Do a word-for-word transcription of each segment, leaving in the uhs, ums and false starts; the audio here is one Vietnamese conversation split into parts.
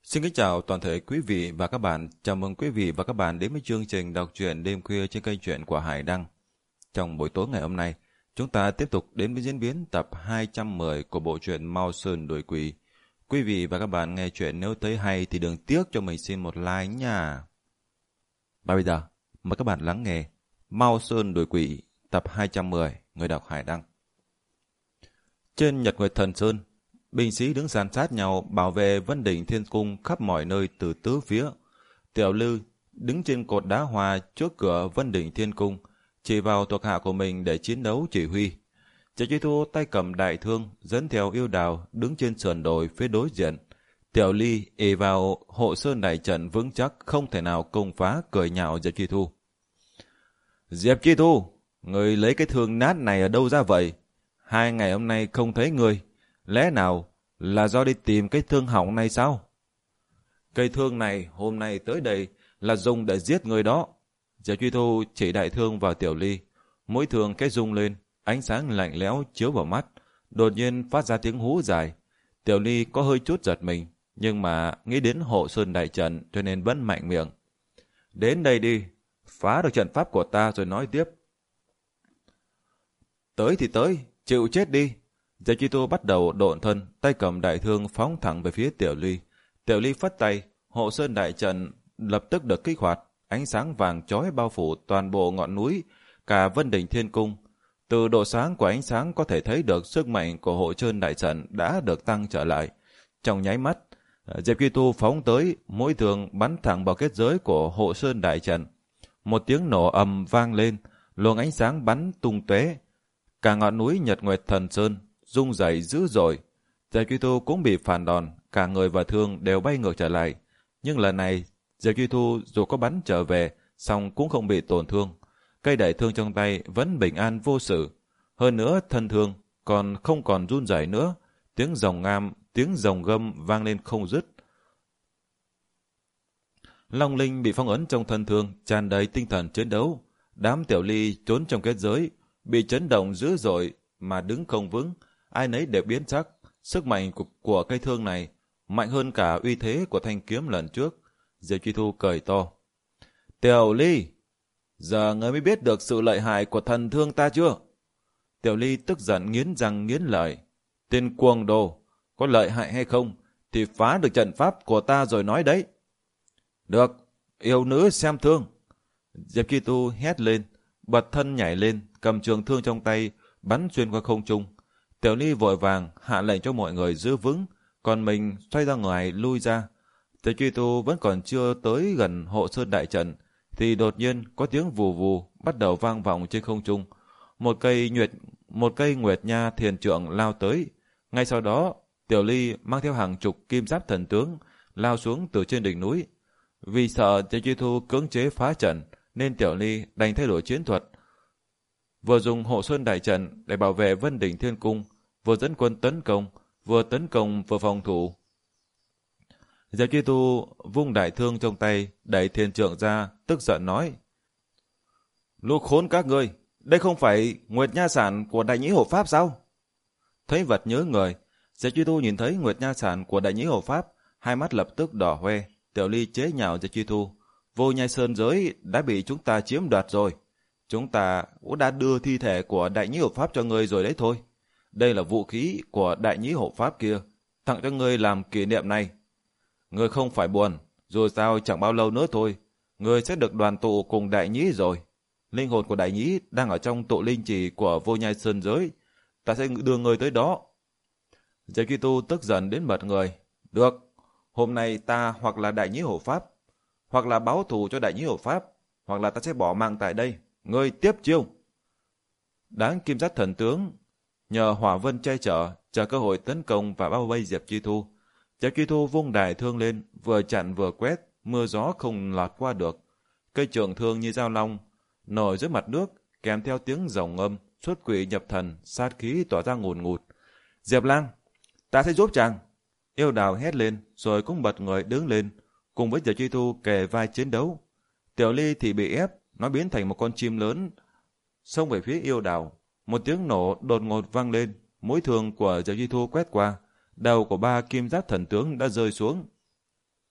Xin kính chào toàn thể quý vị và các bạn. Chào mừng quý vị và các bạn đến với chương trình đọc truyện đêm khuya trên kênh truyện của Hải Đăng. Trong buổi tối ngày hôm nay, chúng ta tiếp tục đến với diễn biến tập hai trăm mười của bộ truyện Mao Sơn Đuổi Quỷ. Quý vị và các bạn nghe chuyện nếu thấy hay thì đừng tiếc cho mình xin một like nha. Và bây giờ, mời các bạn lắng nghe Mao Sơn Đuổi Quỷ tập hai trăm mười, người đọc Hải Đăng. Trên Nhật Nguyệt Thần Sơn, binh sĩ đứng san sát nhau bảo vệ Vân Đỉnh Thiên Cung khắp mọi nơi từ tứ phía. Tiểu Lư đứng trên cột đá hoa trước cửa Vân Đỉnh Thiên Cung, chỉ vào thuộc hạ của mình để chiến đấu chỉ huy. Triệu Chi Thu tay cầm đại thương dẫn theo Yêu Đào đứng trên sườn đồi phía đối diện. Tiểu Ly ỷ vào hộ sơn đại trận vững chắc không thể nào công phá, cười nhạo Diệp Chi Thu. Diệp Chi Thu, người lấy cái thương nát này ở đâu ra vậy? Hai ngày hôm nay không thấy người. Lẽ nào là do đi tìm cái thương hỏng này sao? Cây thương này hôm nay tới đây là dùng để giết người đó. Diệp Truy Thu chỉ đại thương vào Tiểu Ly. Mũi thương cái rung lên, ánh sáng lạnh lẽo chiếu vào mắt, đột nhiên phát ra tiếng hú dài. Tiểu Ly có hơi chút giật mình, nhưng mà nghĩ đến hộ sơn đại trận cho nên vẫn mạnh miệng. Đến đây đi, phá được trận pháp của ta rồi nói tiếp. Tới thì tới, chịu chết đi. Diệp Chi Tu bắt đầu độn thân, tay cầm đại thương phóng thẳng về phía Tiểu Ly. Tiểu Ly phất tay, hộ sơn đại trận lập tức được kích hoạt, ánh sáng vàng chói bao phủ toàn bộ ngọn núi, cả Vân Đỉnh Thiên Cung. Từ độ sáng của ánh sáng có thể thấy được sức mạnh của hộ sơn đại trận đã được tăng trở lại. Trong nháy mắt, Diệp Chi Tu phóng tới, mũi thương bắn thẳng vào kết giới của hộ sơn đại trận. Một tiếng nổ ầm vang lên, luồng ánh sáng bắn tung tóe. Cả ngọn núi Nhật Nguyệt Thần Sơn rung rẩy dữ dội. Diệp Truy Thu cũng bị phản đòn, cả người và thương đều bay ngược trở lại. Nhưng lần này, Diệp Truy Thu dù có bắn trở về, song cũng không bị tổn thương. Cây đại thương trong tay vẫn bình an vô sự. Hơn nữa, thân thương còn không còn run rẩy nữa. Tiếng rồng ngam, tiếng rồng gâm vang lên không dứt. Long Linh bị phong ấn trong thân thương, tràn đầy tinh thần chiến đấu. Đám Tiểu Ly trốn trong kết giới, bị chấn động dữ dội mà đứng không vững. Ai nấy đều biến sắc, sức mạnh của, của cây thương này mạnh hơn cả uy thế của thanh kiếm lần trước. Diệp Truy Thu cười to. Tiểu Ly, giờ ngươi mới biết được sự lợi hại của thần thương ta chưa? Tiểu Ly tức giận nghiến răng nghiến lợi. Tên cuồng đồ, có lợi hại hay không thì phá được trận pháp của ta rồi nói đấy. Được, yêu nữ xem thương. Diệp Truy Thu hét lên, bật thân nhảy lên, cầm trường thương trong tay, bắn xuyên qua không trung. Tiểu Ly vội vàng hạ lệnh cho mọi người giữ vững, còn mình xoay ra ngoài lui ra. Diệp Truy Thu vẫn còn chưa tới gần hộ sơn đại trận, thì đột nhiên có tiếng vù vù bắt đầu vang vọng trên không trung. Một cây nguyệt, một cây nguyệt nha thiền trượng lao tới. Ngay sau đó, Tiểu Ly mang theo hàng chục kim giáp thần tướng lao xuống từ trên đỉnh núi. Vì sợ Diệp Truy Thu cưỡng chế phá trận, nên Tiểu Ly đành thay đổi chiến thuật. Vừa dùng hộ sơn đại trận để bảo vệ Vân Đỉnh Thiên Cung, vừa dẫn quân tấn công, vừa tấn công vừa phòng thủ. Diệp Chi Tu vung đại thương trong tay, đẩy thiên trượng ra, tức giận nói: Lũ khốn các ngươi, đây không phải Nguyệt Nha Sản của Đại Nhĩ Hộ Pháp sao? Thấy vật nhớ người, Diệp Chi Tu nhìn thấy Nguyệt Nha Sản của Đại Nhĩ Hộ Pháp, hai mắt lập tức đỏ hoe. Tiểu Ly chế nhạo Diệp Chi Tu: Vô Nhai Sơn giới đã bị chúng ta chiếm đoạt rồi. Chúng ta cũng đã đưa thi thể của Đại Nhĩ Hộ Pháp cho ngươi rồi đấy thôi. Đây là vũ khí của Đại Nhĩ Hộ Pháp kia, tặng cho ngươi làm kỷ niệm này. Ngươi không phải buồn, dù sao chẳng bao lâu nữa thôi, ngươi sẽ được đoàn tụ cùng Đại Nhĩ rồi. Linh hồn của Đại Nhĩ đang ở trong tụ linh trì của Vô Nhai Sơn giới, ta sẽ đưa ngươi tới đó. Diệp Chi Tu tức giận đến bật người. Được, hôm nay ta hoặc là Đại Nhĩ Hộ Pháp, hoặc là báo thù cho Đại Nhĩ Hộ Pháp, hoặc là ta sẽ bỏ mạng tại đây. Ngươi tiếp chiêu. Đáng kim giác thần tướng nhờ hỏa vân che chở, chờ cơ hội tấn công và bao vây Diệp Chi Thu. Diệp Chi Thu vung đại thương lên, vừa chặn vừa quét, mưa gió không lọt qua được. Cây trường thương như dao long nổi dưới mặt nước, kèm theo tiếng rồng âm, xuất quỷ nhập thần, sát khí tỏa ra ngùn ngụt. Diệp Lang, ta sẽ giúp chàng. Yêu Đào hét lên, rồi cũng bật người đứng lên, cùng với Diệp Chi Thu kề vai chiến đấu. Tiểu Ly thì bị ép, nó biến thành một con chim lớn, xông về phía Yêu Đào. Một tiếng nổ đột ngột vang lên, mũi thương của Diệp Chi Thu quét qua, đầu của ba kim giáp thần tướng đã rơi xuống.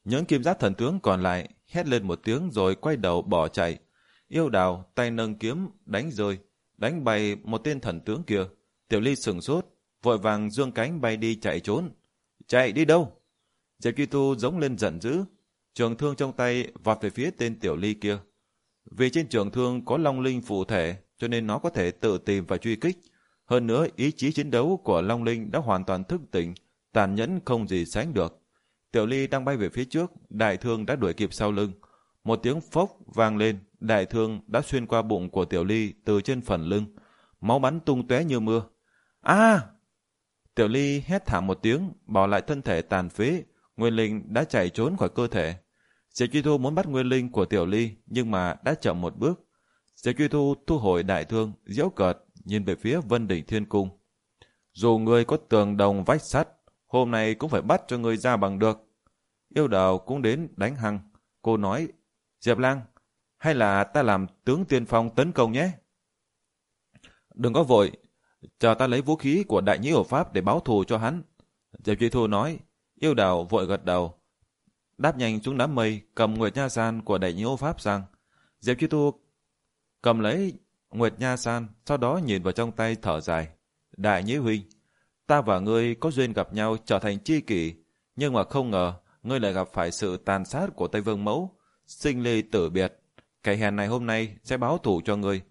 Những kim giáp thần tướng còn lại hét lên một tiếng rồi quay đầu bỏ chạy. Yêu Đào tay nâng kiếm đánh rơi, đánh bay một tên thần tướng kia. Tiểu Ly sửng sốt, vội vàng giương cánh bay đi chạy trốn. Chạy đi đâu? Diệp Truy Thu giống lên giận dữ, trường thương trong tay vọt về phía tên Tiểu Ly kia. Vì trên trường thương có Long Linh phụ thể, cho nên nó có thể tự tìm và truy kích. Hơn nữa, ý chí chiến đấu của Long Linh đã hoàn toàn thức tỉnh, tàn nhẫn không gì sánh được. Tiểu Ly đang bay về phía trước, đại thương đã đuổi kịp sau lưng. Một tiếng phốc vang lên, đại thương đã xuyên qua bụng của Tiểu Ly từ trên phần lưng. Máu bắn tung tóe như mưa. A! À! Tiểu Ly hét thảm một tiếng, bỏ lại thân thể tàn phế. Nguyên Linh đã chạy trốn khỏi cơ thể. Diệp Truy Thu muốn bắt Nguyên Linh của Tiểu Ly, nhưng mà đã chậm một bước. Diệp Truy Thu thu hồi đại thương, giễu cợt, nhìn về phía Vân Đỉnh Thiên Cung. Dù ngươi có tường đồng vách sắt, hôm nay cũng phải bắt cho ngươi ra bằng được. Yêu Đào cũng đến đánh hăng. Cô nói, Diệp Lang, hay là ta làm tướng tiên phong tấn công nhé? Đừng có vội, chờ ta lấy vũ khí của Đại Nhĩ Hổ Pháp để báo thù cho hắn. Diệp Truy Thu nói. Yêu Đào vội gật đầu, đáp nhanh xuống đám mây, cầm Nguyệt Nha San của Đại Nhĩ Hổ Pháp sang. Diệp Truy Thu cầm lấy Nguyệt Nha San, sau đó nhìn vào trong tay thở dài. Đại Nhĩ huynh, ta và ngươi có duyên gặp nhau trở thành tri kỷ, nhưng mà không ngờ ngươi lại gặp phải sự tàn sát của Tây Vương Mẫu, sinh ly tử biệt. Kẻ hèn này hôm nay sẽ báo thù cho ngươi.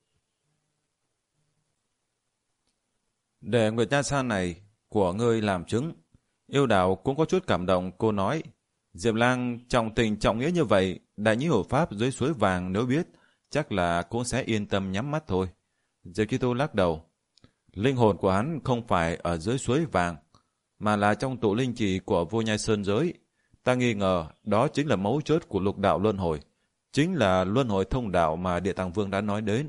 Để Nguyệt Nha San này của ngươi làm chứng. Yêu Đào cũng có chút cảm động, cô nói, Diệp Lang trọng tình trọng nghĩa như vậy, Đại Nhĩ Hổ Pháp dưới suối vàng nếu biết, chắc là cũng sẽ yên tâm nhắm mắt thôi. Diệp Truy Thu lắc đầu, linh hồn của hắn không phải ở dưới suối vàng, mà là trong tụ linh trì của Vô Nhai Sơn giới. Ta nghi ngờ đó chính là mấu chốt của lục đạo luân hồi, chính là luân hồi thông đạo mà Địa Tạng Vương đã nói đến.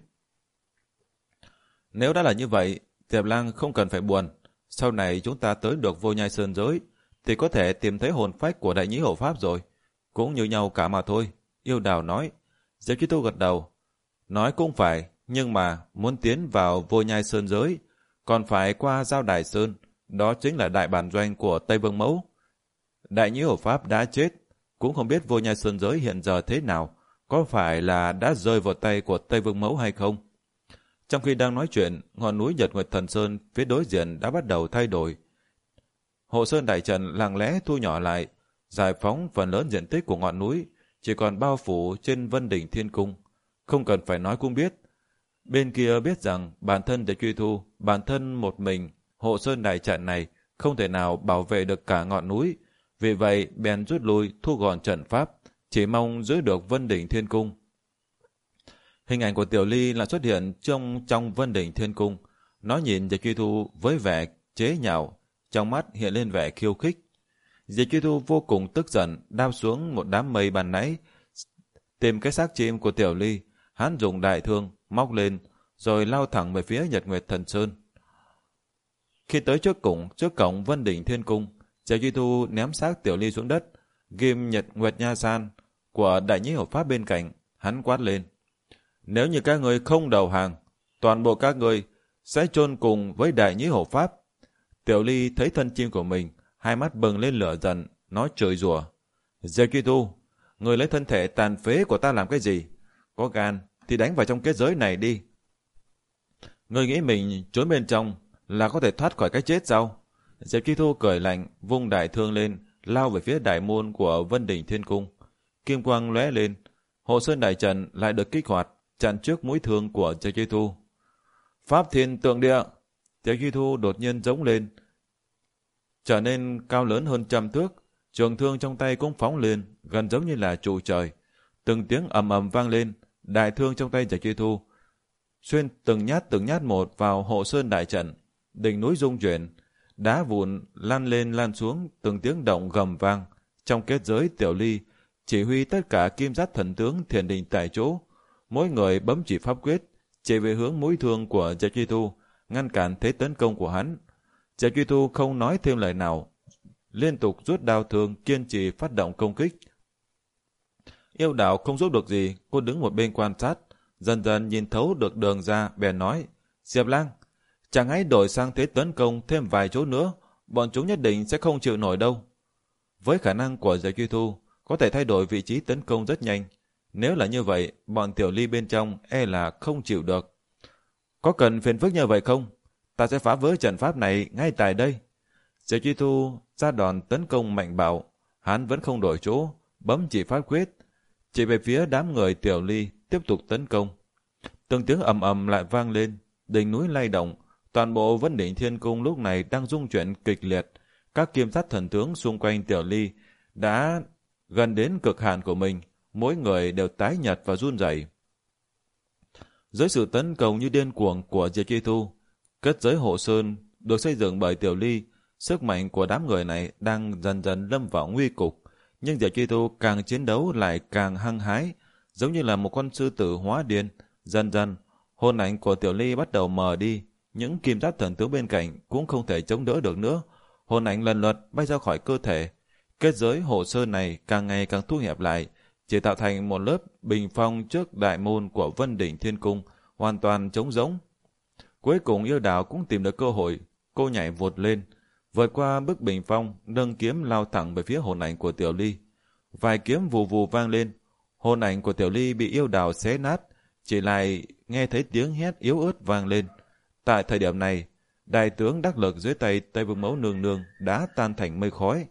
Nếu đã là như vậy, Diệp Lang không cần phải buồn. Sau này chúng ta tới được Vô Nhai Sơn giới thì có thể tìm thấy hồn phách của Đại Nhĩ Hổ Pháp rồi. Cũng như nhau cả mà thôi. Yêu Đào nói. Diệp Truy Thu gật đầu. Nói cũng phải, nhưng mà muốn tiến vào Vô Nhai Sơn giới còn phải qua Giao Đài Sơn. Đó chính là đại bản doanh của Tây Vương Mẫu. Đại Nhĩ Hổ Pháp đã chết, cũng không biết Vô Nhai Sơn giới hiện giờ thế nào, có phải là đã rơi vào tay của Tây Vương Mẫu hay không. Trong khi đang nói chuyện, ngọn núi Nhật Nguyệt Thần Sơn phía đối diện đã bắt đầu thay đổi. Hộ Sơn Đại Trận lặng lẽ thu nhỏ lại, giải phóng phần lớn diện tích của ngọn núi, chỉ còn bao phủ trên Vân Đỉnh Thiên Cung. Không cần phải nói cũng biết. Bên kia biết rằng bản thân để truy thu, bản thân một mình, Hộ Sơn Đại Trận này không thể nào bảo vệ được cả ngọn núi. Vì vậy, bèn rút lui thu gọn trận pháp, chỉ mong giữ được Vân Đỉnh Thiên Cung. Hình ảnh của Tiểu Ly là xuất hiện trong trong Vân Đỉnh Thiên Cung. Nó nhìn Diệp Truy Thu với vẻ chế nhạo, trong mắt hiện lên vẻ khiêu khích. Diệp Truy Thu vô cùng tức giận, đao xuống một đám mây ban nãy, tìm cái xác chim của Tiểu Ly. Hắn dùng đại thương móc lên, rồi lao thẳng về phía Nhật Nguyệt Thần Sơn. Khi tới trước cổng trước cổng Vân Đỉnh Thiên Cung, Diệp Truy Thu ném xác Tiểu Ly xuống đất, ghim Nhật Nguyệt Nha San của Đại Nhĩ Hổ Pháp bên cạnh. Hắn quát lên: Nếu như các người không đầu hàng, toàn bộ các người sẽ chôn cùng với Đại Nhĩ Hổ Pháp. Tiểu Ly thấy thân chim của mình, hai mắt bừng lên lửa giận, nó chửi rủa: Diệp Truy Thu, người lấy thân thể tàn phế của ta làm cái gì? Có gan thì đánh vào trong kết giới này đi. Người nghĩ mình trốn bên trong là có thể thoát khỏi cái chết sao? Diệp Truy Thu cười lạnh, vung đại thương lên, lao về phía đại môn của Vân Đỉnh Thiên Cung. Kim quang lóe lên, Hộ Sơn Đại Trận lại được kích hoạt, chặn trước mũi thương của Diệp Truy Thu. Pháp Thiên Tượng Địa! Diệp Truy Thu đột nhiên giống lên, trở nên cao lớn hơn trăm thước. Trường thương trong tay cũng phóng lên, gần giống như là trụ trời. Từng tiếng ầm ầm vang lên, đại thương trong tay Diệp Truy Thu xuyên từng nhát từng nhát một vào Hộ Sơn Đại Trận. Đỉnh núi rung chuyển, đá vụn lăn lên lăn xuống, từng tiếng động gầm vang. Trong kết giới, Tiểu Ly chỉ huy tất cả kim giáp thần tướng thiền định tại chỗ, mỗi người bấm chỉ pháp quyết, chỉ về hướng mũi thương của Diệp Truy Thu, ngăn cản thế tấn công của hắn. Diệp Truy Thu không nói thêm lời nào, liên tục rút đao thương, kiên trì phát động công kích. Yêu Đào không giúp được gì, cô đứng một bên quan sát, dần dần nhìn thấu được đường ra, bèn nói: Diệp Lang, chẳng hãy đổi sang thế tấn công thêm vài chỗ nữa, bọn chúng nhất định sẽ không chịu nổi đâu. Với khả năng của Diệp Truy Thu, có thể thay đổi vị trí tấn công rất nhanh. Nếu là như vậy, bọn Tiểu Ly bên trong e là không chịu được. Có cần phiền phức như vậy không? Ta sẽ phá vỡ trận pháp này ngay tại đây. Diệp Truy Thu ra đòn tấn công mạnh bạo. Hắn vẫn không đổi chỗ, bấm chỉ pháp quyết, chỉ về phía đám người Tiểu Ly tiếp tục tấn công. Từng tiếng ầm ầm lại vang lên, đỉnh núi lay động, toàn bộ Vân Đỉnh Thiên Cung lúc này đang rung chuyển kịch liệt. Các kim sát thần tướng xung quanh Tiểu Ly đã gần đến cực hạn của mình, mỗi người đều tái nhợt và run rẩy. Dưới sự tấn công như điên cuồng của Diệp Truy Thu, kết giới hộ sơn được xây dựng bởi Tiểu Ly, sức mạnh của đám người này đang dần dần lâm vào nguy cục. Nhưng Diệp Truy Thu càng chiến đấu lại càng hăng hái, giống như là một con sư tử hóa điên. Dần dần, hồn ảnh của Tiểu Ly bắt đầu mờ đi, những kim giáp thần tướng bên cạnh cũng không thể chống đỡ được nữa. Hồn ảnh lần lượt bay ra khỏi cơ thể. Kết giới hộ sơn này càng ngày càng thu hẹp lại, chỉ tạo thành một lớp bình phong trước đại môn của Vân Đỉnh Thiên Cung, hoàn toàn trống rỗng. Cuối cùng Yêu Đào cũng tìm được cơ hội, cô nhảy vụt lên, vượt qua bức bình phong, nâng kiếm lao thẳng về phía hồn ảnh của Tiểu Ly. Vài kiếm vù vù vang lên, hồn ảnh của Tiểu Ly bị Yêu Đào xé nát, chỉ lại nghe thấy tiếng hét yếu ớt vang lên. Tại thời điểm này, đại tướng đắc lực dưới tay Tây Vương Mẫu Nương Nương đã tan thành mây khói.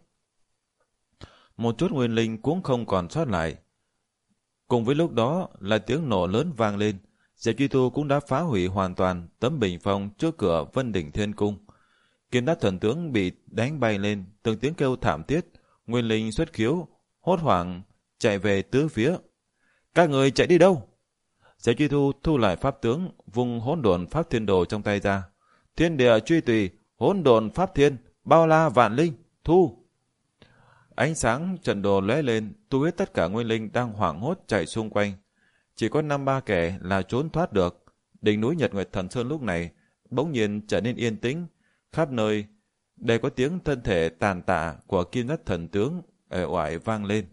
Một chút nguyên linh cũng không còn sót lại. Cùng với lúc đó là tiếng nổ lớn vang lên, Diệp Truy Thu cũng đã phá hủy hoàn toàn tấm bình phong trước cửa Vân Đỉnh Thiên Cung. Kim đát thần tướng bị đánh bay lên, từng tiếng kêu thảm thiết, nguyên linh xuất khiếu, hốt hoảng chạy về tứ phía. Các người chạy đi đâu? Diệp Truy Thu thu lại pháp tướng, vùng hỗn độn pháp thiên đồ trong tay ra. Thiên địa truy tùy, hỗn độn pháp thiên, bao la vạn linh, thu. Ánh sáng trận đồ lóe lên, thu hết tất cả nguyên linh đang hoảng hốt chạy xung quanh. Chỉ có năm ba kẻ là trốn thoát được. Đỉnh núi Nhật Nguyệt Thần Sơn lúc này bỗng nhiên trở nên yên tĩnh, khắp nơi đều có tiếng thân thể tàn tạ của kim nhất thần tướng ở oải vang lên.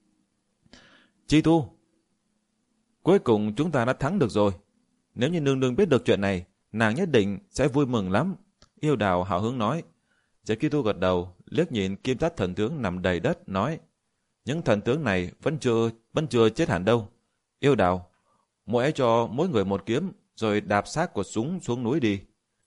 Chi Thu, cuối cùng chúng ta đã thắng được rồi. Nếu như nương nương biết được chuyện này, nàng nhất định sẽ vui mừng lắm. Yêu Đào hào hứng nói. Diệp Chi Thu gật đầu, liếc nhìn kim sát thần tướng nằm đầy đất, nói: những thần tướng này vẫn chưa vẫn chưa chết hẳn đâu. Yêu Đào, mỗi ấy cho mỗi người một kiếm, rồi đạp xác của súng xuống núi đi.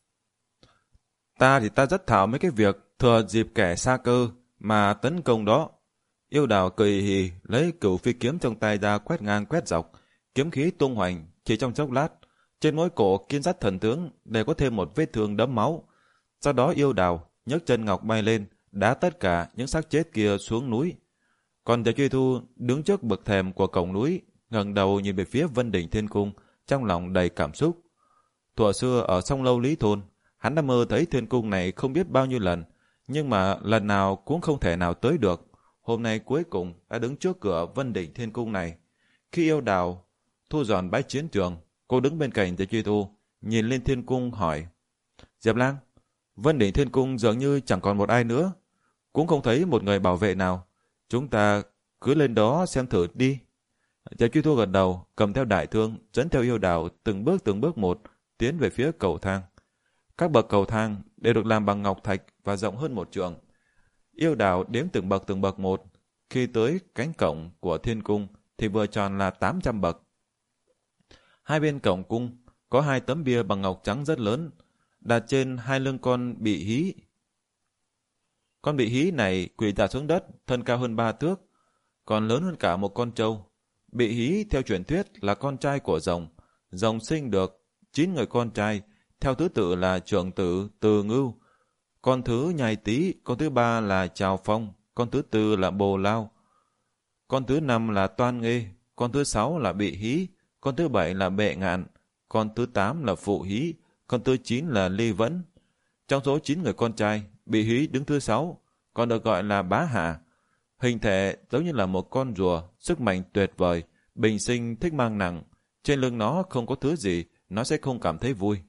Ta thì ta rất thạo mấy cái việc thừa dịp kẻ xa cơ mà tấn công đó. Yêu Đào cười hì, lấy cửu phi kiếm trong tay ra quét ngang quét dọc, kiếm khí tung hoành. Chỉ trong chốc lát, trên mỗi cổ kim sát thần tướng đều có thêm một vết thương đẫm máu. Sau đó Yêu Đào nhấc chân ngọc bay lên, đá tất cả những xác chết kia xuống núi. Còn Diệp Truy Thu đứng trước bậc thềm của cổng núi, ngẩng đầu nhìn về phía Vân Đỉnh Thiên Cung, trong lòng đầy cảm xúc. Thuở xưa ở Song Lâu Lý Thôn, hắn đã mơ thấy thiên cung này không biết bao nhiêu lần, nhưng mà lần nào cũng không thể nào tới được. Hôm nay cuối cùng đã đứng trước cửa Vân Đỉnh Thiên Cung này. Khi Yêu Đào thu dọn bãi chiến trường, cô đứng bên cạnh Diệp Truy Thu, nhìn lên thiên cung hỏi: Diệp Lang, Vân Đỉnh Thiên Cung dường như chẳng còn một ai nữa, cũng không thấy một người bảo vệ nào. Chúng ta cứ lên đó xem thử đi. Diệp Truy Thu gật đầu, cầm theo đại thương, dẫn theo Yêu Đào từng bước từng bước một tiến về phía cầu thang. Các bậc cầu thang đều được làm bằng ngọc thạch và rộng hơn một trượng. Yêu Đào đếm từng bậc từng bậc một. Khi tới cánh cổng của thiên cung thì vừa tròn là tám trăm bậc. Hai bên cổng cung có hai tấm bia bằng ngọc trắng rất lớn, đặt trên hai lưng con bị hí. Con bị hí này quỳ dạp xuống đất, thân cao hơn ba thước, còn lớn hơn cả một con trâu. Bị hí theo truyền thuyết là con trai của rồng. Rồng sinh được chín người con trai, theo thứ tự là Trưởng Tử, Từ Ngưu, con thứ Nhai Tý, con thứ ba là Trào Phong, con thứ tư là Bồ Lao, con thứ năm là Toan Nghê, con thứ sáu là Bị Hí, con thứ bảy là Bệ Ngạn, con thứ tám là Phụ Hí, con thứ chín là Ly Vẫn. Trong số chín người con trai, Bị Hí đứng thứ sáu, còn được gọi là Bá Hạ. Hình thể giống như là một con rùa, sức mạnh tuyệt vời, bình sinh thích mang nặng. Trên lưng nó không có thứ gì, nó sẽ không cảm thấy vui.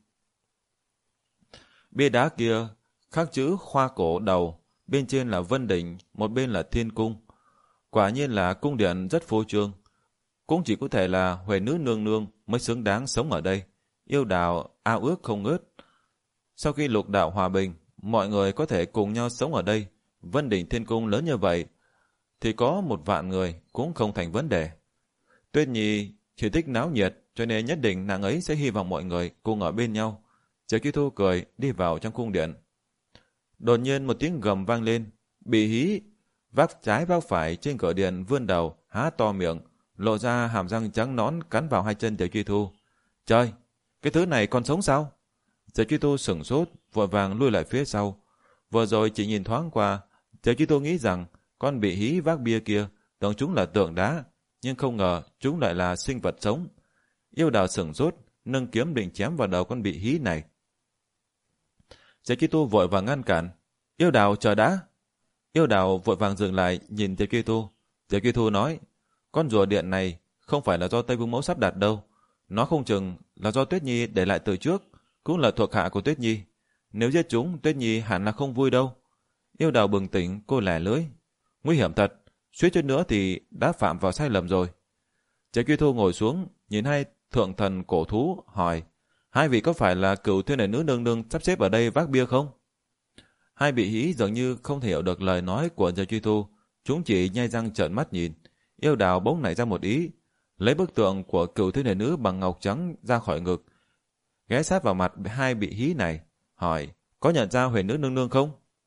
Bia đá kia khắc chữ Khoa Cổ Đầu, bên trên là Vân Đỉnh, một bên là Thiên Cung. Quả nhiên là cung điện rất phô trương. Cũng chỉ có thể là Huệ Nữ Nương Nương mới xứng đáng sống ở đây. Yêu Đào ao ước không ngớt. Sau khi lục đạo hòa bình, mọi người có thể cùng nhau sống ở đây, Vân Đỉnh Thiên Cung lớn như vậy, thì có một vạn người cũng không thành vấn đề. Tuyết Nhi chỉ thích náo nhiệt, cho nên nhất định nàng ấy sẽ hy vọng mọi người cùng ở bên nhau. Triệu Chi Thu cười đi vào trong cung điện. Đột nhiên một tiếng gầm vang lên, Bị Hí vác trái vác phải trên cửa điện vươn đầu, há to miệng, lộ ra hàm răng trắng nõn cắn vào hai chân Triệu Chi Thu. Trời, cái thứ này còn sống sao? Triệu Chi Thu sửng sốt, vội vàng lui lại phía sau. Vừa rồi chỉ nhìn thoáng qua, Triệu Chi Thu nghĩ rằng con Bị Hí vác bia kia tưởng chúng là tượng đá, nhưng không ngờ chúng lại là sinh vật sống. Yêu Đào sửng sốt, nâng kiếm định chém vào đầu con Bị Hí này. Triệu Chi Thu vội vàng ngăn cản. Yêu Đào, chờ đã. Yêu Đào vội vàng dừng lại nhìn Triệu Chi Thu. Triệu Chi Thu nói, con rùa điện này không phải là do Tây Vương Mẫu sắp đặt đâu. Nó không chừng là do Tuyết Nhi để lại từ trước, cũng là thuộc hạ của Tuyết Nhi. Nếu giết chúng, Tuyết Nhi hẳn là không vui đâu. Yêu Đào bừng tỉnh, cô lẻ lưỡi. Nguy hiểm thật, suýt chút nữa thì đã phạm vào sai lầm rồi. Triệu Chi Thu ngồi xuống, nhìn hai thượng thần cổ thú, hỏi, hai vị có phải là Cửu Thiên Đệ Nữ nương nương sắp xếp ở đây vác bia không? Hai Bị Hí dường như không thể hiểu được lời nói của Triệu Chi Thu, chúng chỉ nhai răng trợn mắt nhìn. Yêu Đào bỗng nảy ra một ý, lấy bức tượng của Cửu Thiên Đệ Nữ bằng ngọc trắng ra khỏi ngực, ghé sát vào mặt hai Bị Hí này, hỏi, có nhận ra Huyền Nữ nương nương không?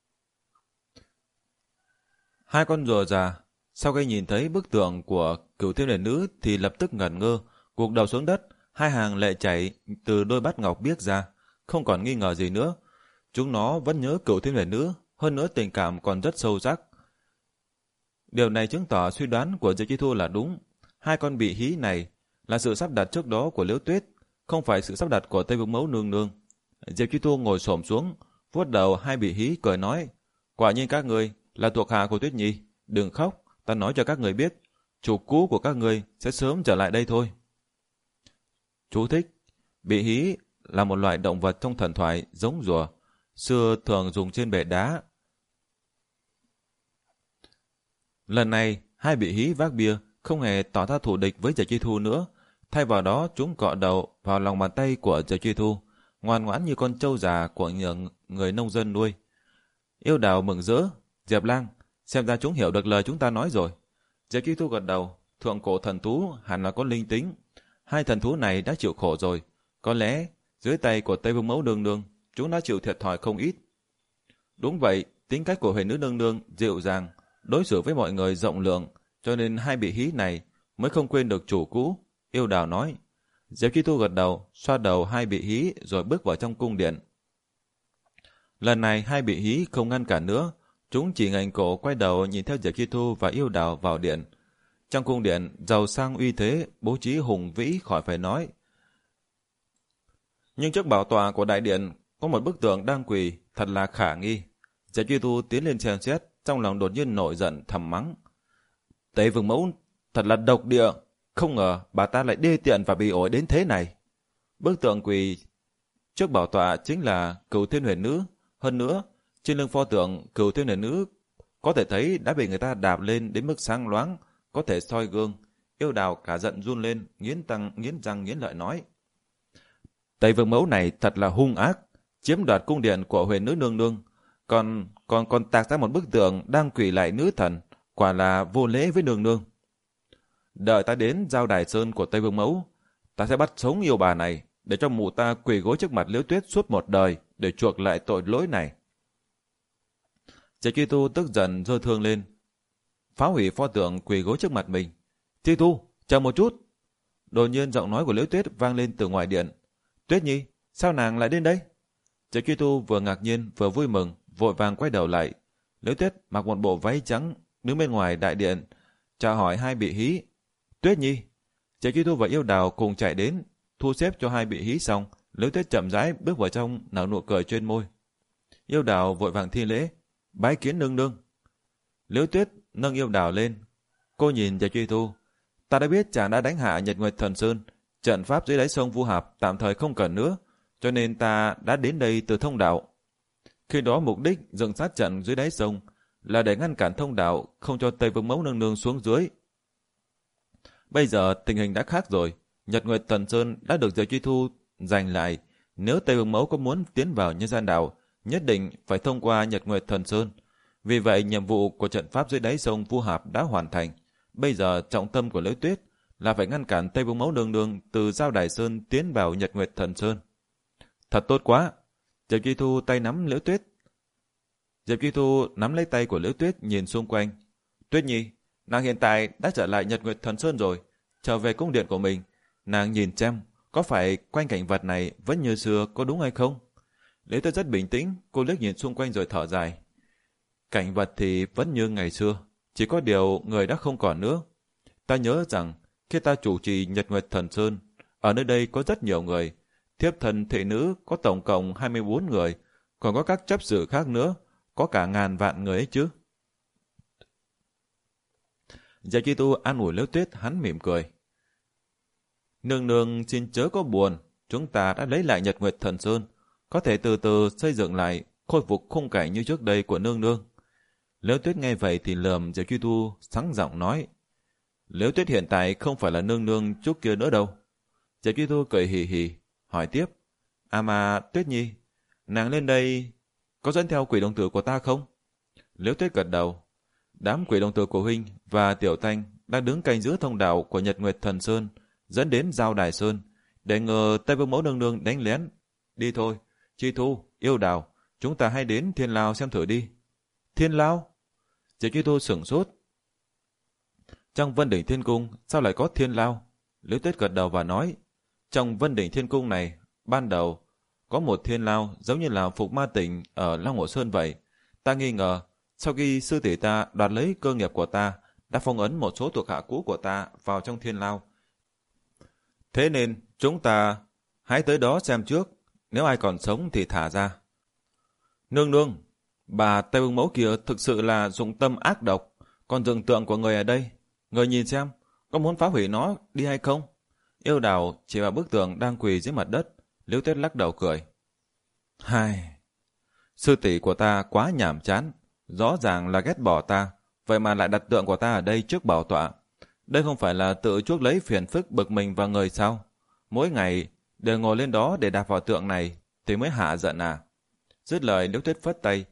Hai con rùa già sau khi nhìn thấy bức tượng của Cửu Thiên Đệ Nữ thì lập tức ngẩn ngơ, gục đầu xuống đất, hai hàng lệ chảy từ đôi bát ngọc biếc ra, không còn nghi ngờ gì nữa. Chúng nó vẫn nhớ Cửu Thiên Đệ Nữ, hơn nữa tình cảm còn rất sâu sắc. Điều này chứng tỏ suy đoán của Diệp Chi Thu là đúng. Hai con Bị Hí này là sự sắp đặt trước đó của Liễu Tuyết, không phải sự sắp đặt của Tây Vương Mẫu nương nương. Diệp Chi Thu ngồi xổm xuống, vuốt đầu hai Bị Hí cười nói, quả nhiên các người là thuộc hạ của Tuyết Nhi, đừng khóc, ta nói cho các người biết, chủ cũ của các người sẽ sớm trở lại đây thôi. Chú thích: Bị Hí là một loại động vật trong thần thoại giống rùa, xưa thường dùng trên bệ đá. Lần này, hai Bị Hí vác bia không hề tỏ ra thù địch với Diệp Chi Thu nữa, thay vào đó chúng cọ đầu vào lòng bàn tay của Diệp Chi Thu, ngoan ngoãn như con trâu già của những người nông dân nuôi. Yêu Đào mừng rỡ, Diệp Lang, xem ra chúng hiểu được lời chúng ta nói rồi. Diệp Chi Thu gật đầu, thượng cổ thần thú hẳn là có linh tính. Hai thần thú này đã chịu khổ rồi, có lẽ dưới tay của Tây Vương Mẫu nương nương, chúng đã chịu thiệt thòi không ít. Đúng vậy, tính cách của Huyền Nữ nương nương dịu dàng, đối xử với mọi người rộng lượng, cho nên hai Bị Hí này mới không quên được chủ cũ. Yêu Đào nói. Diệp Chi Thu gật đầu, xoa đầu hai Bị Hí rồi bước vào trong cung điện. Lần này hai Bị Hí không ngăn cản nữa, chúng chỉ ngẩng cổ quay đầu nhìn theo Diệp Chi Thu và Yêu Đào vào điện. Trong cung điện giàu sang uy thế, bố trí hùng vĩ khỏi phải nói. Nhưng trước bảo tọa của đại điện có một bức tượng đang quỳ, thật là khả nghi. Diệp Chi Thu tiến lên xem xét, trong lòng đột nhiên nổi giận thầm mắng. Tây Vương Mẫu thật là độc địa, không ngờ bà ta lại đê tiện và bị ổi đến thế này. Bức tượng quỳ trước bảo tọa chính là Cửu Thiên Huyền Nữ, hơn nữa trên lưng pho tượng Cửu Thiên Huyền Nữ có thể thấy đã bị người ta đạp lên đến mức sáng loáng, có thể soi gương. Yêu Đào cả giận run lên, nghiến răng nghiến răng nghiến lợi nói: Tây Vương Mẫu này thật là hung ác, chiếm đoạt cung điện của Huyền Nữ nương nương, còn còn còn tạc ra một bức tượng đang quỳ lại nữ thần, quả là vô lễ với nương nương. Đợi ta đến giao đài sơn của Tây Vương Mẫu, ta sẽ bắt sống yêu bà này, để cho mụ ta quỳ gối trước mặt Liễu Tuyết suốt một đời để chuộc lại tội lỗi này. Diệp Chi Thu tức giận giơ thương lên, phá hủy pho tượng quỳ gối trước mặt mình. Chi Thu, chờ một chút. Đột nhiên giọng nói của Liễu Tuyết vang lên từ ngoài điện. Tuyết Nhi, sao nàng lại đến đây? Diệp Chi Thu vừa ngạc nhiên vừa vui mừng, vội vàng quay đầu lại. Liễu Tuyết mặc một bộ váy trắng đứng bên ngoài đại điện, chào hỏi hai Bị Hí. Tuyết Nhi. Diệp Chi Thu và Yêu Đào cùng chạy đến, thu xếp cho hai Bị Hí xong, Liễu Tuyết chậm rãi bước vào trong, nở nụ cười trên môi. Yêu Đào vội vàng thi lễ, bái kiến nương nương. Liễu Tuyết nâng Yêu Đào lên, cô nhìn Diệp Chi Thu. Ta đã biết chàng đã đánh hạ Nhật Nguyệt Thần Sơn, trận pháp dưới đáy sông Vu Hạp tạm thời không cần nữa, cho nên ta đã đến đây từ thông đạo. Khi đó mục đích dựng sát trận dưới đáy sông là để ngăn cản thông đạo, không cho Tây Vương Mẫu nương nương xuống dưới. Bây giờ tình hình đã khác rồi, Nhật Nguyệt Thần Sơn đã được Diệp Chi Thu giành lại. Nếu Tây Vương Mẫu có muốn tiến vào nhân gian đạo, nhất định phải thông qua Nhật Nguyệt Thần Sơn. Vì vậy nhiệm vụ của trận pháp dưới đáy sông Vu Hạp đã hoàn thành. Bây giờ trọng tâm của Liễu Tuyết là phải ngăn cản Tây Vương Mẫu nương nương từ Giao Đài Sơn tiến vào Nhật Nguyệt Thần Sơn. Thật tốt quá. Diệp Chi Thu tay nắm Liễu Tuyết. Diệp Chi Thu nắm lấy tay của Liễu Tuyết, nhìn xung quanh. Tuyết Nhi, nàng hiện tại đã trở lại Nhật Nguyệt Thần Sơn rồi, trở về cung điện của mình. Nàng nhìn xem, có phải quanh cảnh vật này vẫn như xưa, có đúng hay không? Liễu Tuyết rất bình tĩnh, cô liếc nhìn xung quanh rồi thở dài. Cảnh vật thì vẫn như ngày xưa, chỉ có điều người đã không còn nữa. Ta nhớ rằng khi ta chủ trì Nhật Nguyệt Thần Sơn, ở nơi đây có rất nhiều người, thiếp thần thị nữ có tổng cộng hai mươi bốn người, còn có các chấp sự khác nữa, có cả ngàn vạn người ấy chứ. Diệp Chi Tu an ủi Liễu Tuyết, hắn mỉm cười. Nương nương xin chớ có buồn, chúng ta đã lấy lại Nhật Nguyệt Thần Sơn, có thể từ từ xây dựng lại, khôi phục khung cảnh như trước đây của nương nương. Liễu Tuyết nghe vậy thì lườm Diệp Chi Tu sáng giọng nói. Liễu Tuyết hiện tại không phải là nương nương trước kia nữa đâu. Diệp Chi Tu cười hì hì, hỏi tiếp. À mà Tuyết Nhi, nàng lên đây có dẫn theo quỷ đồng tử của ta không? Liễu Tuyết gật đầu. Đám quỷ đồng tử của huynh và Tiểu Thanh đang đứng canh giữ thông đạo của Nhật Nguyệt Thần Sơn, dẫn đến Giao Đài Sơn, để ngờ Tây Vương Mẫu nương nương đánh lén. Đi thôi, Chi Thu, Yêu Đào, chúng ta hãy đến Thiên Lao xem thử đi. Thiên Lao? Diệp Chi Thu sửng sốt. Trong Vân Đỉnh Thiên Cung sao lại có Thiên Lao? Liễu Tuyết gật đầu và nói. Trong Vân Đỉnh Thiên Cung này, ban đầu có một Thiên Lao giống như là Phục Ma Tỉnh ở Long Hồ Sơn vậy. Ta nghi ngờ, sau khi sư tỷ ta đoạt lấy cơ nghiệp của ta, đã phong ấn một số thuộc hạ cũ của ta vào trong Thiên Lao. Thế nên, chúng ta hãy tới đó xem trước, nếu ai còn sống thì thả ra. Nương nương, bà Tây Vương Mẫu kia thực sự là dụng tâm ác độc, còn dựng tượng của người ở đây. Người nhìn xem, có muốn phá hủy nó đi hay không? Yêu Đào chỉ vào bức tượng đang quỳ dưới mặt đất. Liễu Tuyết lắc đầu cười. Hai, sư tỷ của ta quá nhảm chán, rõ ràng là ghét bỏ ta, vậy mà lại đặt tượng của ta ở đây trước bảo tọa. Đây không phải là tự chuốc lấy phiền phức bực mình vào người sao? Mỗi ngày đều ngồi lên đó để đạp vào tượng này thì mới hạ giận à? Dứt lời, Liễu Tuyết phất tay.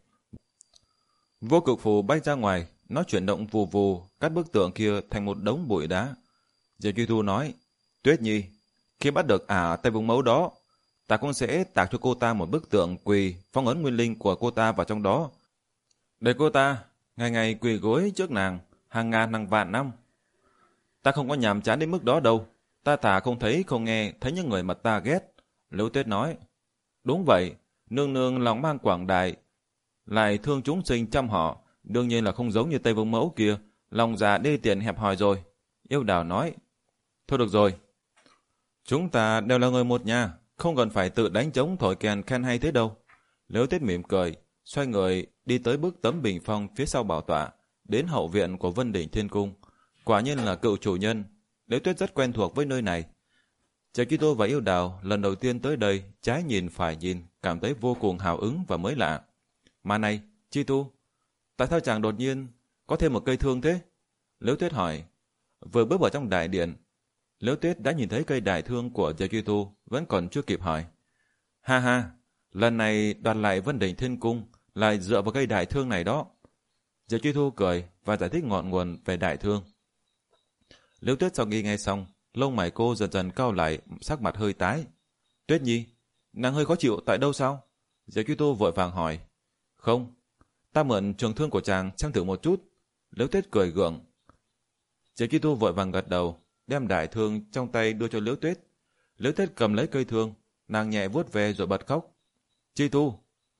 Vô cực phù bay ra ngoài, nó chuyển động vù vù, cắt bức tượng kia thành một đống bụi đá. Diệp Chi Thu nói, Tuyết Nhi, khi bắt được ả Tây Vương Mẫu đó, ta cũng sẽ tạc cho cô ta một bức tượng quỳ, phong ấn nguyên linh của cô ta vào trong đó, để cô ta ngày ngày quỳ gối trước nàng hàng ngàn hàng vạn năm. Ta không có nhàm chán đến mức đó đâu, ta thà không thấy không nghe thấy những người mà ta ghét. Liễu Tuyết nói, đúng vậy, nương nương lòng mang quảng đại, lại thương chúng sinh chăm họ, đương nhiên là không giống như Tây Vương Mẫu kia, lòng già đê tiện hẹp hòi rồi. Yêu Đào nói, thôi được rồi, chúng ta đều là người một nhà, không cần phải tự đánh trống thổi kèn khen hay thế đâu. Liễu Tuyết mỉm cười, xoay người đi tới bức tấm bình phong phía sau bảo tọa, đến hậu viện của Vân Đỉnh Thiên Cung. Quả nhiên là cựu chủ nhân. Liễu Tuyết rất quen thuộc với nơi này. Diệp Chi Tu và Yêu Đào lần đầu tiên tới đây, trái nhìn phải nhìn, cảm thấy vô cùng hào hứng và mới lạ. Mà này, Chi Tu, tại sao chàng đột nhiên có thêm một cây thương thế? Liễu Tuyết hỏi. Vừa bước vào trong đại điện, Liễu Tuyết đã nhìn thấy cây đại thương của Diệp Chi Tu, vẫn còn chưa kịp hỏi. Ha ha, lần này đoạt lại Vân Đỉnh Thiên Cung lại dựa vào cây đại thương này đó. Diệp Chi Thu cười và giải thích ngọn nguồn về đại thương. Liễu Tuyết sau khi nghe xong, lông mày cô dần dần cau lại, sắc mặt hơi tái. Tuyết Nhi, nàng hơi khó chịu tại đâu sao? Diệp Chi Tu vội vàng hỏi. Không, ta mượn trường thương của chàng xem thử một chút. Liễu Tuyết cười gượng. Diệp Chi Tu vội vàng gật đầu, đem đại thương trong tay đưa cho Liễu Tuyết. Liễu Tuyết cầm lấy cây thương, nàng nhẹ vuốt về rồi bật khóc. Chi Tu,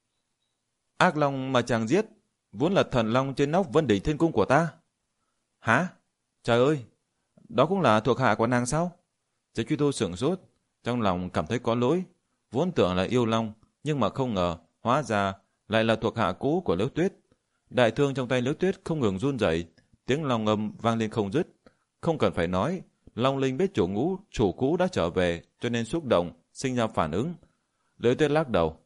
ác long mà chàng giết vốn là thần long trên nóc Vân Đỉnh Thiên Cung của ta. Hả? Trời ơi, đó cũng là thuộc hạ của nàng sao? Diệp Chi Tu sửng sốt, trong lòng cảm thấy có lỗi, vốn tưởng là yêu long, nhưng mà không ngờ hóa ra lại là thuộc hạ cũ của Liễu Tuyết. Đại thương trong tay Liễu Tuyết không ngừng run rẩy, tiếng long ngâm vang lên không dứt. Không cần phải nói, Long Linh biết chủ ngũ, chủ cũ đã trở về, cho nên xúc động, sinh ra phản ứng. Liễu Tuyết lắc đầu.